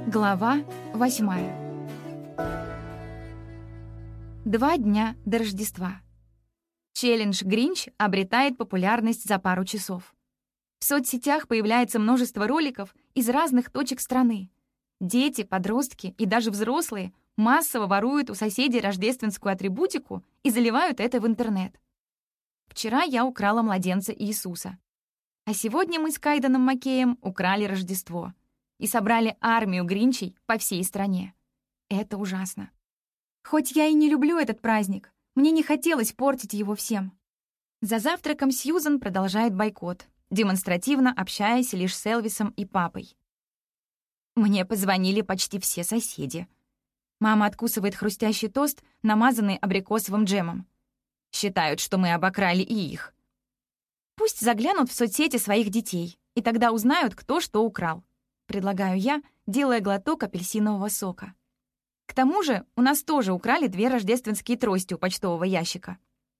Глава 8. 2 дня до Рождества. Челлендж «Гринч» обретает популярность за пару часов. В соцсетях появляется множество роликов из разных точек страны. Дети, подростки и даже взрослые массово воруют у соседей рождественскую атрибутику и заливают это в интернет. Вчера я украла младенца Иисуса. А сегодня мы с Кайденом Маккеем украли Рождество и собрали армию гринчей по всей стране. Это ужасно. Хоть я и не люблю этот праздник, мне не хотелось портить его всем. За завтраком Сьюзан продолжает бойкот, демонстративно общаясь лишь с Элвисом и папой. Мне позвонили почти все соседи. Мама откусывает хрустящий тост, намазанный абрикосовым джемом. Считают, что мы обокрали и их. Пусть заглянут в соцсети своих детей, и тогда узнают, кто что украл. Предлагаю я, делая глоток апельсинового сока. К тому же у нас тоже украли 2 рождественские трости у почтового ящика.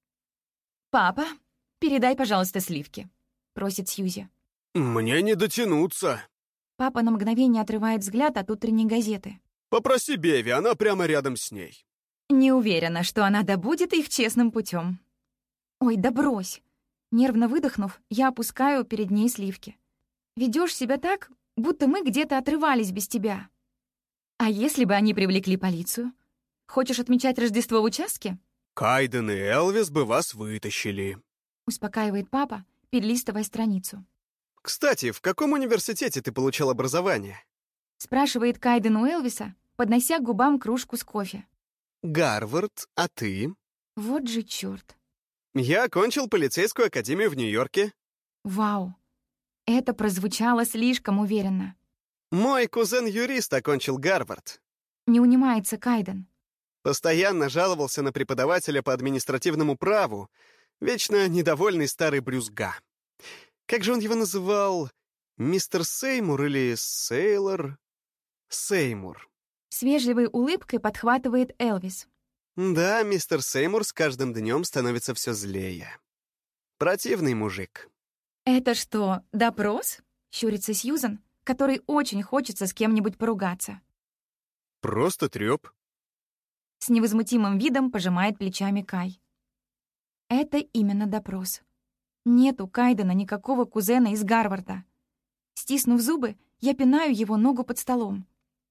«Папа, передай, пожалуйста, сливки», — просит Сьюзи. «Мне не дотянуться». Папа на мгновение отрывает взгляд от утренней газеты. «Попроси Беви, она прямо рядом с ней». Не уверена, что она добудет их честным путем. «Ой, да брось!» Нервно выдохнув, я опускаю перед ней сливки. «Ведёшь себя так, будто мы где-то отрывались без тебя. А если бы они привлекли полицию? Хочешь отмечать Рождество в участке?» «Кайден и Элвис бы вас вытащили», — успокаивает папа, перелистывая страницу. «Кстати, в каком университете ты получал образование?» — спрашивает Кайден у Элвиса, поднося к губам кружку с кофе. «Гарвард, а ты?» Вот же чёрт. «Я окончил полицейскую академию в Нью-Йорке». Вау, это прозвучало слишком уверенно. «Мой кузен-юрист окончил Гарвард». Не унимается Кайден. Постоянно жаловался на преподавателя по административному праву, вечно недовольный старый брюзга. Как же он его называл? Мистер Сеймур или Сейлор? Сеймур. С вежливой улыбкой подхватывает Элвис. Да, мистер Сеймур с каждым днем становится все злее. Противный мужик. «Это что, допрос?» — щурится Сьюзан, которой очень хочется с кем-нибудь поругаться. Просто трёп. С невозмутимым видом пожимает плечами Кай. Это именно допрос. Нет у Кайдена никакого кузена из Гарварда. Стиснув зубы, я пинаю его ногу под столом.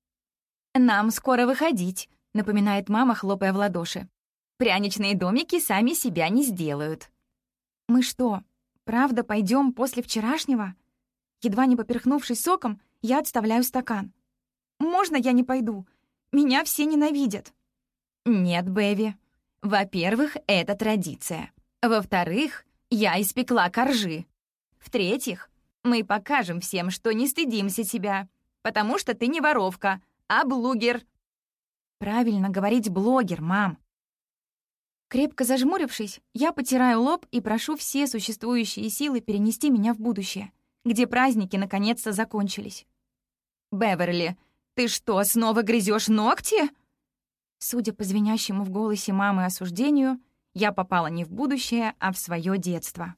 «Нам скоро выходить», — напоминает мама, хлопая в ладоши. «Пряничные домики сами себя не сделают». «Мы что, правда пойдем после вчерашнего?» Едва не поперхнувшись соком, я отставляю стакан. «Можно я не пойду? Меня все ненавидят». «Нет, Бэви. Во-первых, это традиция. Во-вторых, я испекла коржи. В-третьих, мы покажем всем, что не стыдимся тебя, потому что ты не воровка, а блогер». «Правильно говорить блогер, мам». Крепко зажмурившись, я потираю лоб и прошу все существующие силы перенести меня в будущее, где праздники наконец-то закончились. «Беверли, ты что, снова грызешь ногти?» Судя по звенящему в голосе мамы осуждению, я попала не в будущее, а в свое детство.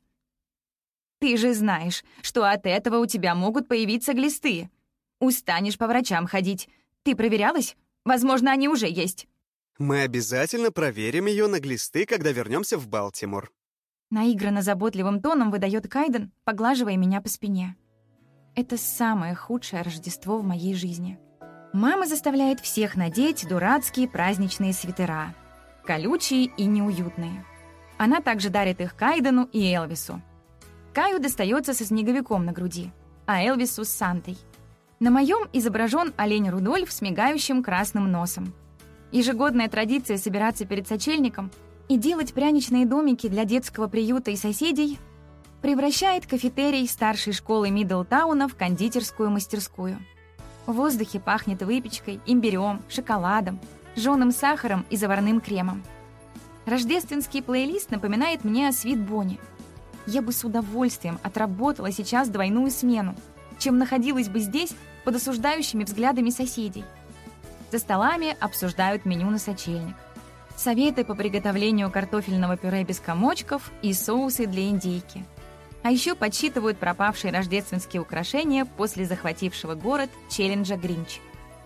«Ты же знаешь, что от этого у тебя могут появиться глисты. Устанешь по врачам ходить. Ты проверялась? Возможно, они уже есть». Мы обязательно проверим ее на глисты, когда вернемся в Балтимор. Наигранно заботливым тоном выдает Кайден, поглаживая меня по спине. Это самое худшее Рождество в моей жизни. Мама заставляет всех надеть дурацкие праздничные свитера. Колючие и неуютные. Она также дарит их Кайдену и Элвису. Каю достается со снеговиком на груди, а Элвису с Сантой. На моем изображен олень Рудольф с мигающим красным носом. Ежегодная традиция собираться перед сочельником и делать пряничные домики для детского приюта и соседей превращает кафетерий старшей школы Миддлтауна в кондитерскую мастерскую. В воздухе пахнет выпечкой, имбирем, шоколадом, жженым сахаром и заварным кремом. Рождественский плейлист напоминает мне о Свит Бонни. Я бы с удовольствием отработала сейчас двойную смену, чем находилась бы здесь под осуждающими взглядами соседей. За столами обсуждают меню на сочельник. Советы по приготовлению картофельного пюре без комочков и соусы для индейки. А еще подсчитывают пропавшие рождественские украшения после захватившего город челленджа «Гринч».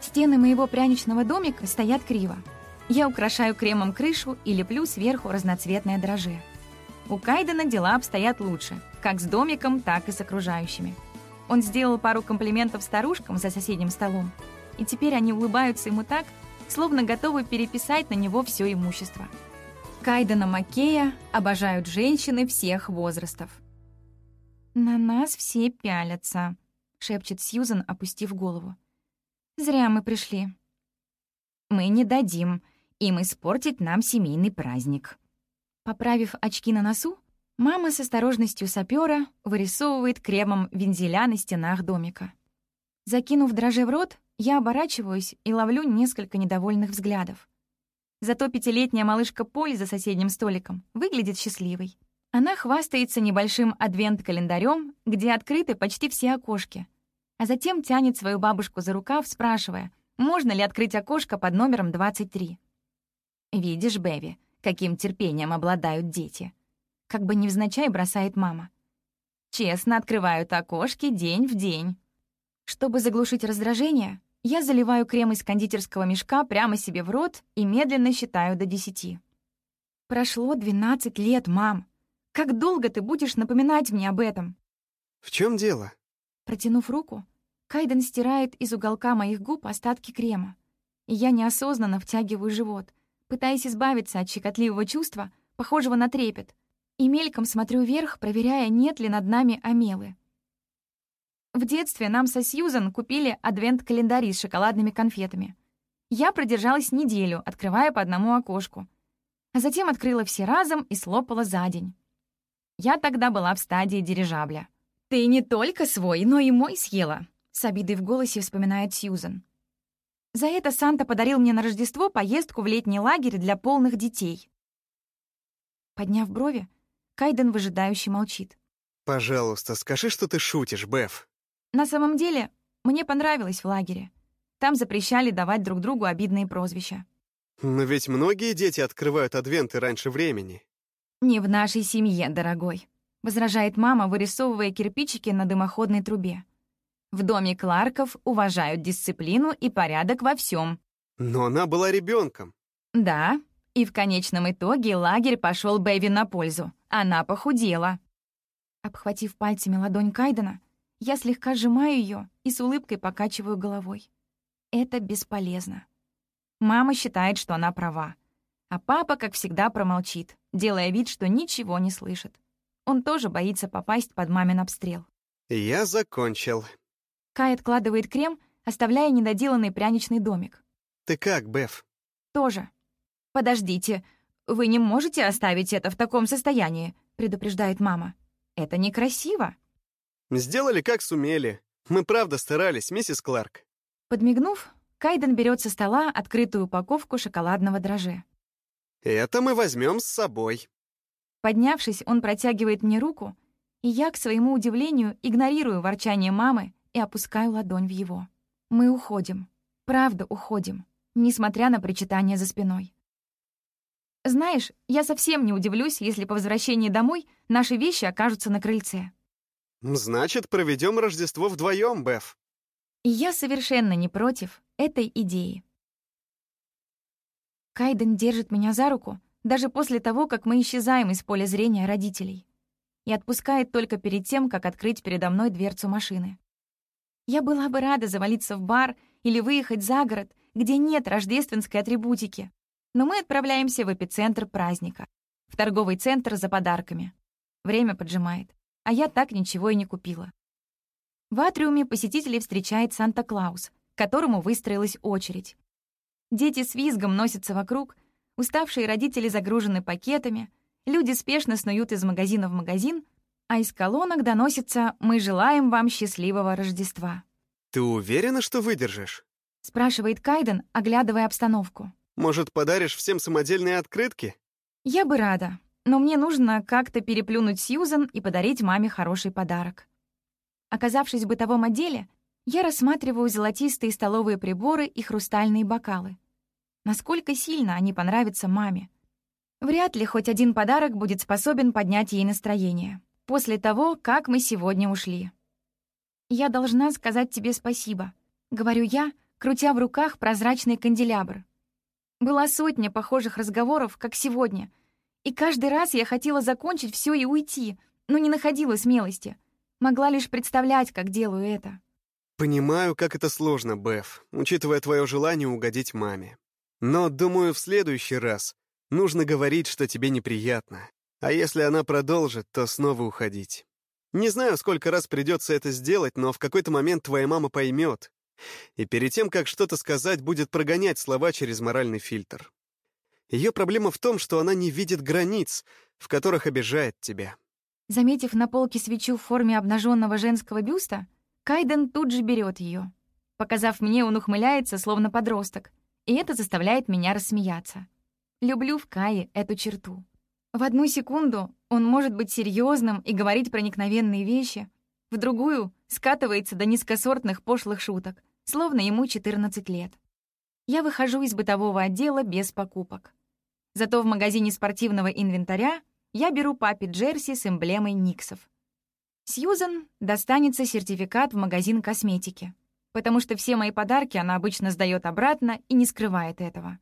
Стены моего пряничного домика стоят криво. Я украшаю кремом крышу и леплю сверху разноцветное дрожжи. У Кайдена дела обстоят лучше, как с домиком, так и с окружающими. Он сделал пару комплиментов старушкам за соседним столом, и теперь они улыбаются ему так, словно готовы переписать на него все имущество. Кайдена Маккея обожают женщины всех возрастов. «На нас все пялятся», — шепчет Сьюзан, опустив голову. «Зря мы пришли». «Мы не дадим им испортить нам семейный праздник». Поправив очки на носу, мама с осторожностью сапёра вырисовывает кремом вензеля на стенах домика. Закинув дрожжи в рот, я оборачиваюсь и ловлю несколько недовольных взглядов. Зато 5-летняя малышка Поль за соседним столиком выглядит счастливой. Она хвастается небольшим адвент-календарем, где открыты почти все окошки, а затем тянет свою бабушку за рукав, спрашивая, можно ли открыть окошко под номером 23. «Видишь, Бэви, каким терпением обладают дети», — как бы невзначай бросает мама. «Честно открывают окошки день в день». Чтобы заглушить раздражение, я заливаю крем из кондитерского мешка прямо себе в рот и медленно считаю до 10. «Прошло 12 лет, мам. Как долго ты будешь напоминать мне об этом?» В чем дело? Протянув руку, Кайден стирает из уголка моих губ остатки крема, и я неосознанно втягиваю живот, пытаясь избавиться от щекотливого чувства, похожего на трепет, и мельком смотрю вверх, проверяя, нет ли над нами омелы. В детстве нам со Сьюзан купили адвент-календари с шоколадными конфетами. Я продержалась неделю, открывая по одному окошку, а затем открыла все разом и слопала за день. Я тогда была в стадии дирижабля. «Ты не только свой, но и мой съела», — с обидой в голосе вспоминает Сьюзан. За это Санта подарил мне на Рождество поездку в летний лагерь для полных детей. Подняв брови, Кайден выжидающе молчит. Пожалуйста, скажи, что ты шутишь, Беф. На самом деле, мне понравилось в лагере. Там запрещали давать друг другу обидные прозвища. Но ведь многие дети открывают адвенты раньше времени. «Не в нашей семье, дорогой», — возражает мама, вырисовывая кирпичики на дымоходной трубе. «В доме Кларков уважают дисциплину и порядок во всем. Но она была ребенком. Да, и в конечном итоге лагерь пошел Бэви на пользу. Она похудела». Обхватив пальцами ладонь Кайдена, я слегка сжимаю ее и с улыбкой покачиваю головой. Это бесполезно. Мама считает, что она права. А папа, как всегда, промолчит, делая вид, что ничего не слышит. Он тоже боится попасть под мамин обстрел. Я закончил. Кай откладывает крем, оставляя недоделанный пряничный домик. Ты как, Беф? Тоже. «Подождите, вы не можете оставить это в таком состоянии», — предупреждает мама. «Это некрасиво». Сделали, как сумели. Мы правда старались, миссис Кларк. Подмигнув, Кайден берет со стола открытую упаковку шоколадного дрожжа. Это мы возьмем с собой. Поднявшись, он протягивает мне руку, и я, к своему удивлению, игнорирую ворчание мамы и опускаю ладонь в его. Мы уходим. Правда, уходим, несмотря на причитание за спиной. Знаешь, я совсем не удивлюсь, если по возвращении домой наши вещи окажутся на крыльце. Значит, проведем Рождество вдвоем, Беф. И я совершенно не против этой идеи. Кайден держит меня за руку даже после того, как мы исчезаем из поля зрения родителей, и отпускает только перед тем, как открыть передо мной дверцу машины. Я была бы рада завалиться в бар или выехать за город, где нет рождественской атрибутики, но мы отправляемся в эпицентр праздника, в торговый центр за подарками. Время поджимает, а я так ничего и не купила. В атриуме посетителей встречает Санта-Клаус, к которому выстроилась очередь. Дети с визгом носятся вокруг, уставшие родители загружены пакетами, люди спешно снуют из магазина в магазин, а из колонок доносится «Мы желаем вам счастливого Рождества». Ты уверена, что выдержишь? Спрашивает Кайден, оглядывая обстановку. Может, подаришь всем самодельные открытки? Я бы рада, но мне нужно как-то переплюнуть Сьюзан и подарить маме хороший подарок. Оказавшись в бытовом отделе, я рассматриваю золотистые столовые приборы и хрустальные бокалы. Насколько сильно они понравятся маме. Вряд ли хоть один подарок будет способен поднять ей настроение после того, как мы сегодня ушли. «Я должна сказать тебе спасибо», — говорю я, крутя в руках прозрачный канделябр. Была сотня похожих разговоров, как сегодня, и каждый раз я хотела закончить все и уйти, но не находила смелости. Могла лишь представлять, как делаю это. Понимаю, как это сложно, Беф, учитывая твое желание угодить маме. Но, думаю, в следующий раз нужно говорить, что тебе неприятно. А если она продолжит, то снова уходить. Не знаю, сколько раз придется это сделать, но в какой-то момент твоя мама поймет. И перед тем, как что-то сказать, будет прогонять слова через моральный фильтр. Ее проблема в том, что она не видит границ, в которых обижает тебя. Заметив на полке свечу в форме обнаженного женского бюста, Кайден тут же берет ее. Показав мне, он ухмыляется, словно подросток, и это заставляет меня рассмеяться. Люблю в Кае эту черту. В одну секунду он может быть серьезным и говорить проникновенные вещи, в другую скатывается до низкосортных пошлых шуток, словно ему 14 лет. Я выхожу из бытового отдела без покупок. Зато в магазине спортивного инвентаря я беру папе джерси с эмблемой Никсов. Сьюзан достанется сертификат в магазин косметики, потому что все мои подарки она обычно сдаёт обратно и не скрывает этого.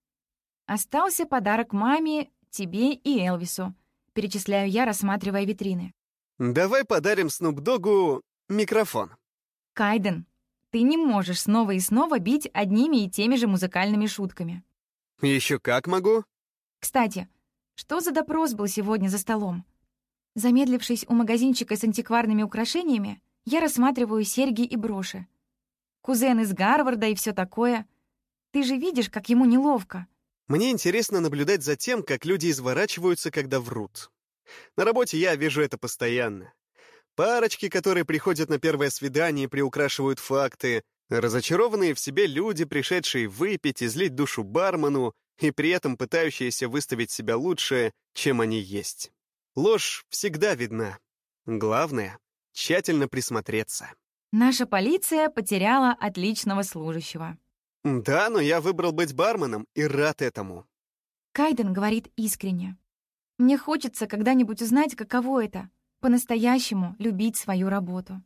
Остался подарок маме, тебе и Элвису, перечисляю я, рассматривая витрины. Давай подарим Снуп Доггу микрофон. Кайден, ты не можешь снова и снова бить одними и теми же музыкальными шутками. Еще как могу. Кстати, что за допрос был сегодня за столом? Замедлившись у магазинчика с антикварными украшениями, я рассматриваю серьги и броши. Кузен из Гарварда и все такое. Ты же видишь, как ему неловко. Мне интересно наблюдать за тем, как люди изворачиваются, когда врут. На работе я вижу это постоянно. Парочки, которые приходят на первое свидание, приукрашивают факты, разочарованные в себе люди, пришедшие выпить и злить душу бармену, и при этом пытающиеся выставить себя лучше, чем они есть. Ложь всегда видна. Главное — тщательно присмотреться. Наша полиция потеряла отличного служащего. Да, но я выбрал быть барменом и рад этому. Кайден говорит искренне. Мне хочется когда-нибудь узнать, каково это — по-настоящему любить свою работу.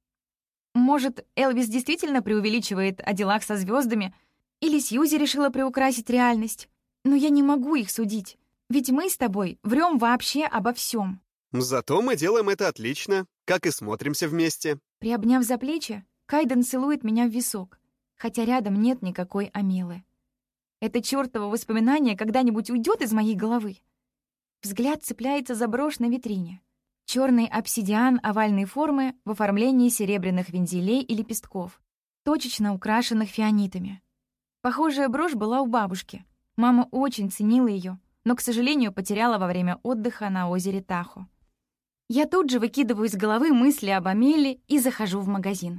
Может, Элвис действительно преувеличивает о делах со звездами, или Сьюзи решила приукрасить реальность. Но я не могу их судить, ведь мы с тобой врем вообще обо всем. Зато мы делаем это отлично, как и смотримся вместе. Приобняв за плечи, Кайден целует меня в висок, хотя рядом нет никакой Амелы. Это чёртово воспоминание когда-нибудь уйдет из моей головы. Взгляд цепляется за брошь на витрине. Черный обсидиан овальной формы в оформлении серебряных вензелей и лепестков, точечно украшенных фианитами. Похожая брошь была у бабушки. Мама очень ценила ее, но, к сожалению, потеряла во время отдыха на озере Тахо. Я тут же выкидываю из головы мысли об Амеле и захожу в магазин.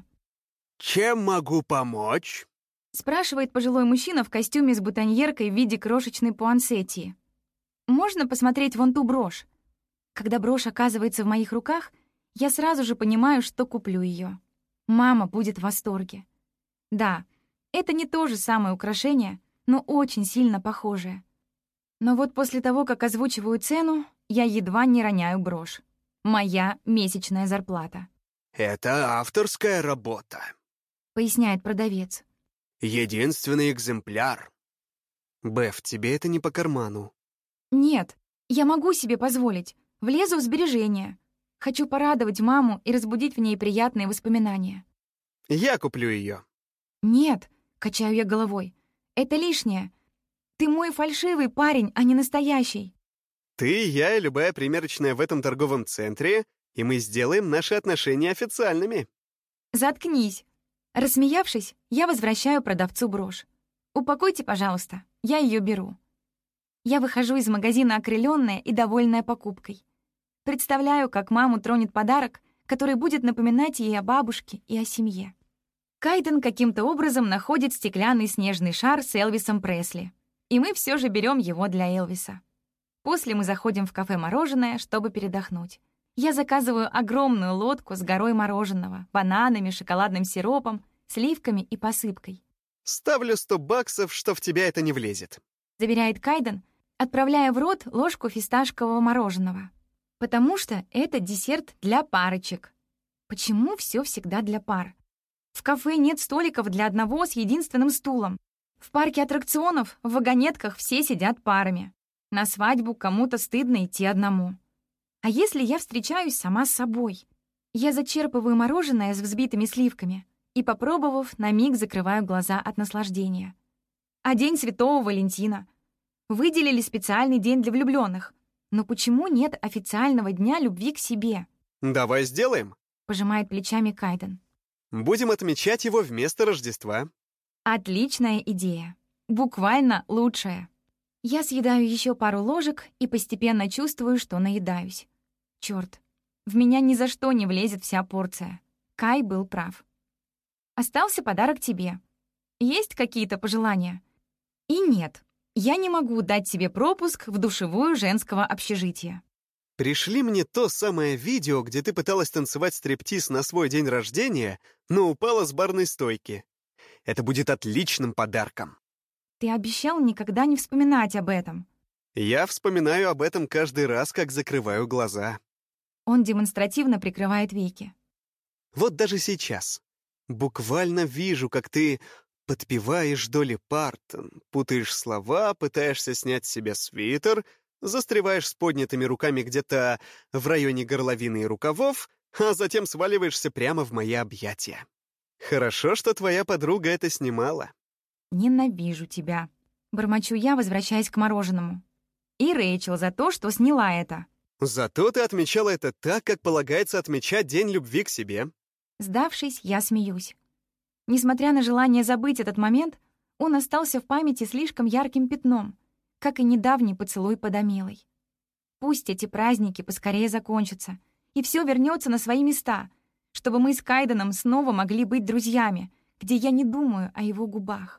«Чем могу помочь?» — спрашивает пожилой мужчина в костюме с бутоньеркой в виде крошечной пуансетии. «Можно посмотреть вон ту брошь?» Когда брошь оказывается в моих руках, я сразу же понимаю, что куплю ее. Мама будет в восторге. Да, это не то же самое украшение, но очень сильно похожее. Но вот после того, как озвучиваю цену, я едва не роняю брошь. Моя месячная зарплата. «Это авторская работа», — поясняет продавец. «Единственный экземпляр». «Беф, тебе это не по карману». «Нет, я могу себе позволить. Влезу в сбережения. Хочу порадовать маму и разбудить в ней приятные воспоминания». «Я куплю ее». «Нет», — качаю я головой, — «это лишнее. Ты мой фальшивый парень, а не настоящий». «Ты, я и любая примерочная в этом торговом центре, и мы сделаем наши отношения официальными». «Заткнись». Рассмеявшись, я возвращаю продавцу брошь. «Упакуйте, пожалуйста, я ее беру». Я выхожу из магазина окрылённая и довольная покупкой. Представляю, как маму тронет подарок, который будет напоминать ей о бабушке и о семье. Кайден каким-то образом находит стеклянный снежный шар с Элвисом Пресли, и мы все же берем его для Элвиса. После мы заходим в кафе «Мороженое», чтобы передохнуть. Я заказываю огромную лодку с горой мороженого, бананами, шоколадным сиропом, сливками и посыпкой. «Ставлю $100, что в тебя это не влезет», — заверяет Кайден, отправляя в рот ложку фисташкового мороженого. Потому что это десерт для парочек. Почему все всегда для пар? В кафе нет столиков для одного с единственным стулом. В парке аттракционов в вагонетках все сидят парами. На свадьбу кому-то стыдно идти одному. А если я встречаюсь сама с собой? Я зачерпываю мороженое с взбитыми сливками и, попробовав, на миг закрываю глаза от наслаждения. А День Святого Валентина? Выделили специальный день для влюбленных. Но почему нет официального дня любви к себе? «Давай сделаем. Пожимает плечами Кайден. Будем отмечать его вместо Рождества». Отличная идея. Буквально лучшая. Я съедаю еще пару ложек и постепенно чувствую, что наедаюсь. Черт, в меня ни за что не влезет вся порция. Кай был прав. Остался подарок тебе. Есть какие-то пожелания? И нет, я не могу дать себе пропуск в душевую женского общежития. Пришли мне то самое видео, где ты пыталась танцевать стриптиз на свой день рождения, но упала с барной стойки. Это будет отличным подарком. Ты обещал никогда не вспоминать об этом. Я вспоминаю об этом каждый раз, как закрываю глаза. Он демонстративно прикрывает веки. Вот даже сейчас. Буквально вижу, как ты подпеваешь Долли Партон, путаешь слова, пытаешься снять с себя свитер, застреваешь с поднятыми руками где-то в районе горловины и рукавов, а затем сваливаешься прямо в мои объятия. Хорошо, что твоя подруга это снимала. Ненавижу тебя. Бормочу я, возвращаясь к мороженому. И Рэйчел за то, что сняла это. Зато ты отмечала это так, как полагается отмечать День любви к себе. Сдавшись, я смеюсь. Несмотря на желание забыть этот момент, он остался в памяти слишком ярким пятном, как и недавний поцелуй под Амелой. Пусть эти праздники поскорее закончатся, и все вернется на свои места, чтобы мы с Кайденом снова могли быть друзьями, где я не думаю о его губах.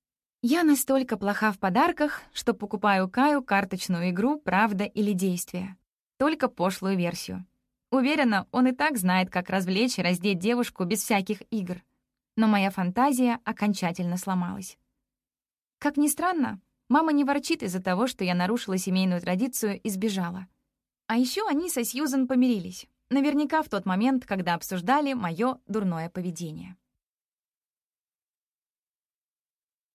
Я настолько плоха в подарках, что покупаю Каю карточную игру «Правда или действие». Только пошлую версию. Уверена, он и так знает, как развлечь и раздеть девушку без всяких игр. Но моя фантазия окончательно сломалась. Как ни странно, мама не ворчит из-за того, что я нарушила семейную традицию и сбежала. А еще они со Сьюзан помирились. Наверняка в тот момент, когда обсуждали мое дурное поведение.